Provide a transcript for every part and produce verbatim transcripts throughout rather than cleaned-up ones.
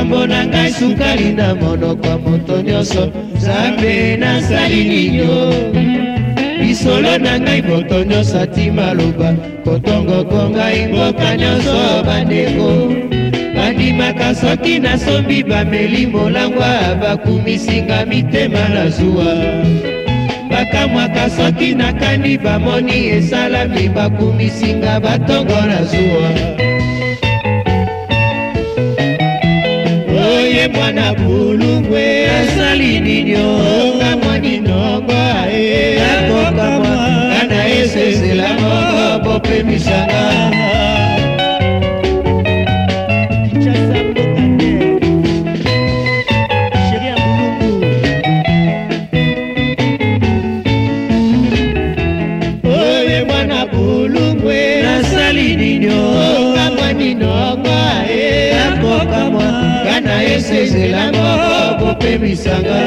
makambo na ngai sukali na monoko ya moto nyonso Nzambe nasali ninyo lisolo na ngai moto nyonso ati maloba kotongoko ngai mboka nyonso bandeko bandimaka soki nasombi bameli molangwa bakumisinga mitema na zuwa bakamwaka soki nakandi bamoni esalami bakumisinga batongo na zuwa oye mwana bulungwe asali ninyo kamwa ninongo ae nakokamwa kana esesela moko bopemisanga oye mwana bulungwe asali ninyo kamwa ninongo ae nakokamwa kana esesela moko bopemisanga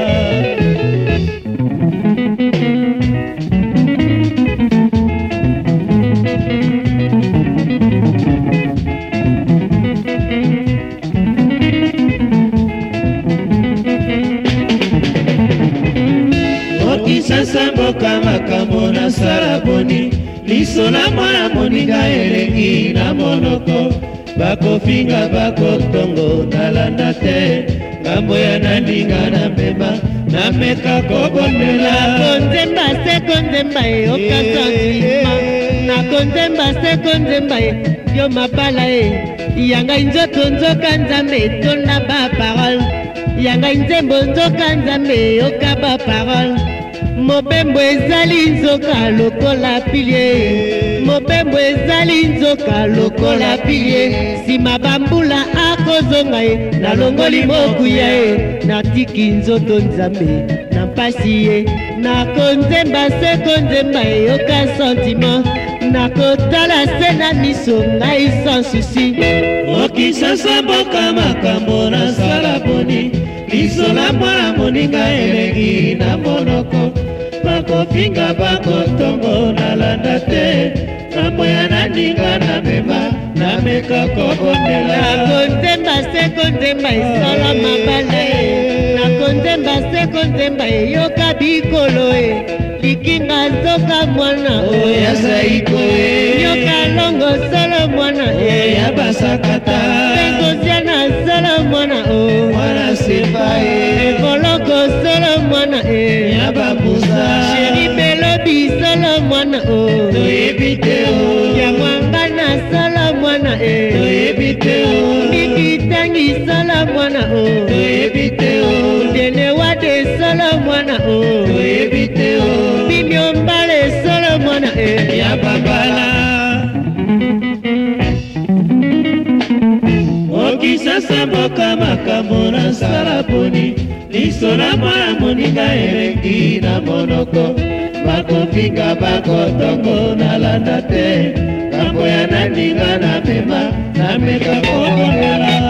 okisasa mboka makambo nasala boni lisola mwana moninga elengi na monoko bakofinga bakotongo nalanda te ngambo ya nandinga na mbema nameka kobondela konzemba se konzemba e okasantima na konzemba se konzemba e yo mabala e yanga nzoto nzoka nzambe etonda ba parole yanga nzembo nzoka nzambe yoka ba parole mobembo ezali nzoka lokola pilie mobembo ezali nzoka lokola pilie sima bambula akozonga ye nalongoli mokuya ye natiki nzoto nzambe na mpasi ye nakonzemba se konzemba eyoka sentiment nakotala se na miso ngai sans susi okisasa mboka makambo nasala boni lisola mwana moninga elengi na monoko bakofinga bakotongo nalanda te ngambo ya nandinga na mema nameka kobondela nakonzemba se konzemba esala mabala e nakonzemba se konzemba eyoka bikolo e likinga zoka mwana oya zaiko e nyoka longo solo mwana e ya basakata pengosiana solo mwana o mwana sepa e koloko solo mwana e ya bambuza sheri belobi solo mwana o toyebi te o ya mwangana solo mwana e toyebi te o bibitangi solo mwana o toyebi te o dene wade solo mwana o toyebi te o bimiombale solo mwana e ya babala okisasa mboka makambo nasala boni lisola mwana moninga elengi na monoko bakofinga bakotongo nalanda te ngambo ya nandinga na mema nameka kobondela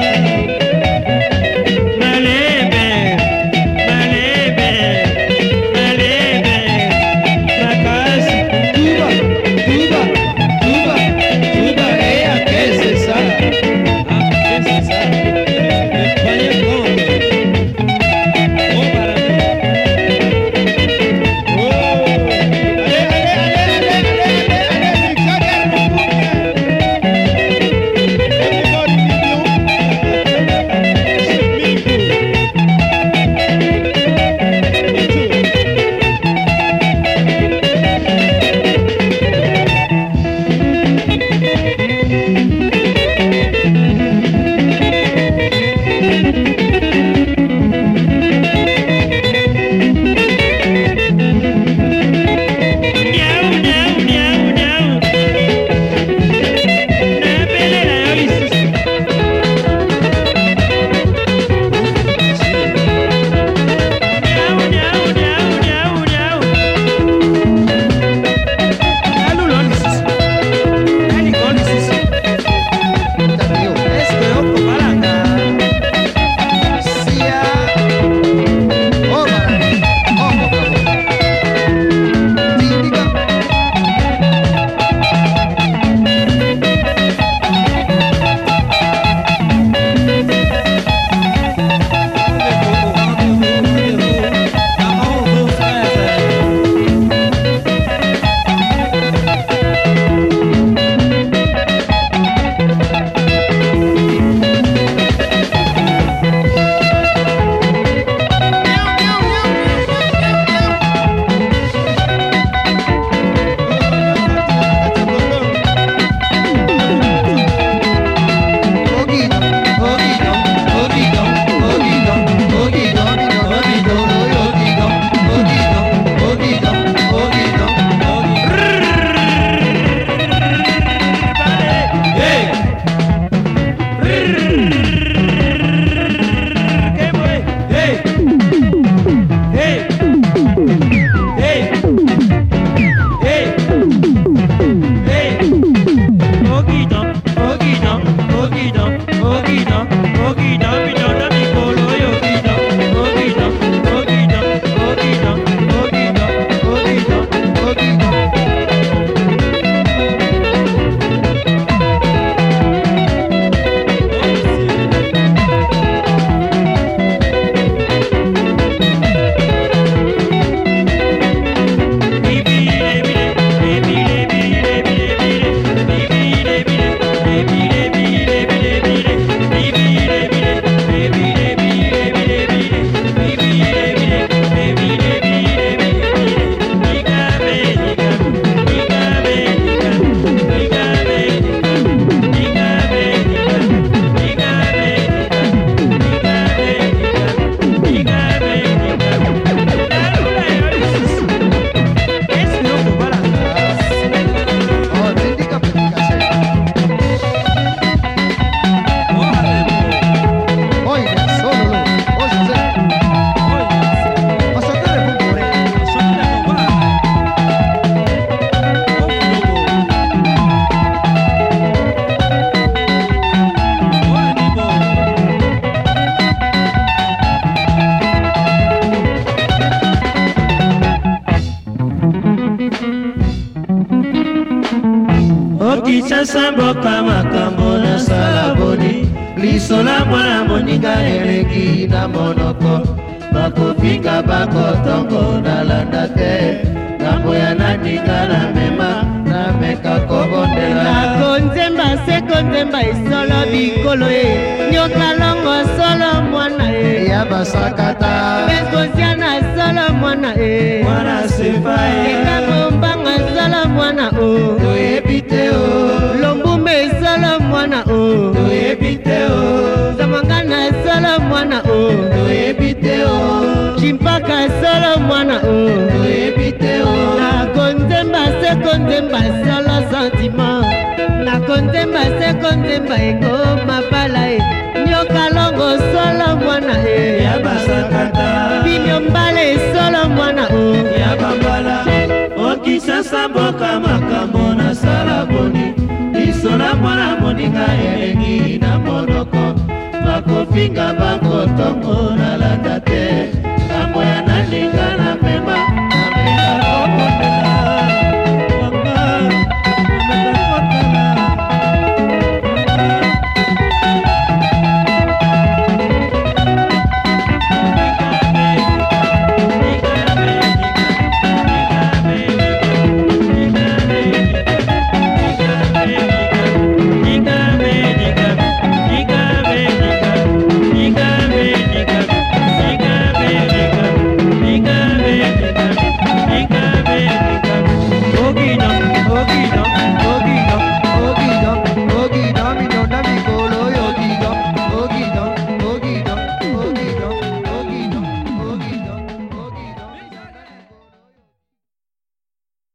okisasa mboka makambo nasala boni lisola mwana moninga elengi na monoko bakofinga bakotongo nalanda te ngambo ya naninga na mema nameka kobondela nakonzemba sekonzemba esolo bikolo e nyokalongo solo mwana e ya basakata besbosiana solo mwana e mwana sefa e ekabombanga solo mwana o toyebi te o lombume solo mwana o toyebi te o zamangana solo mwana o toyebi te o chimpaka solo mwana o toyebi te o nakonzemba sekonzemba solo sentiment nakonzemba sekonzemba eko mabala e nyokalongo solo mwana e ya basakata bimyo mbale solo mwana o ya bambala okisasa mboka makambo nasala boni lisola mwana moninga elengi na monoko bakofinga bakotongo nalanda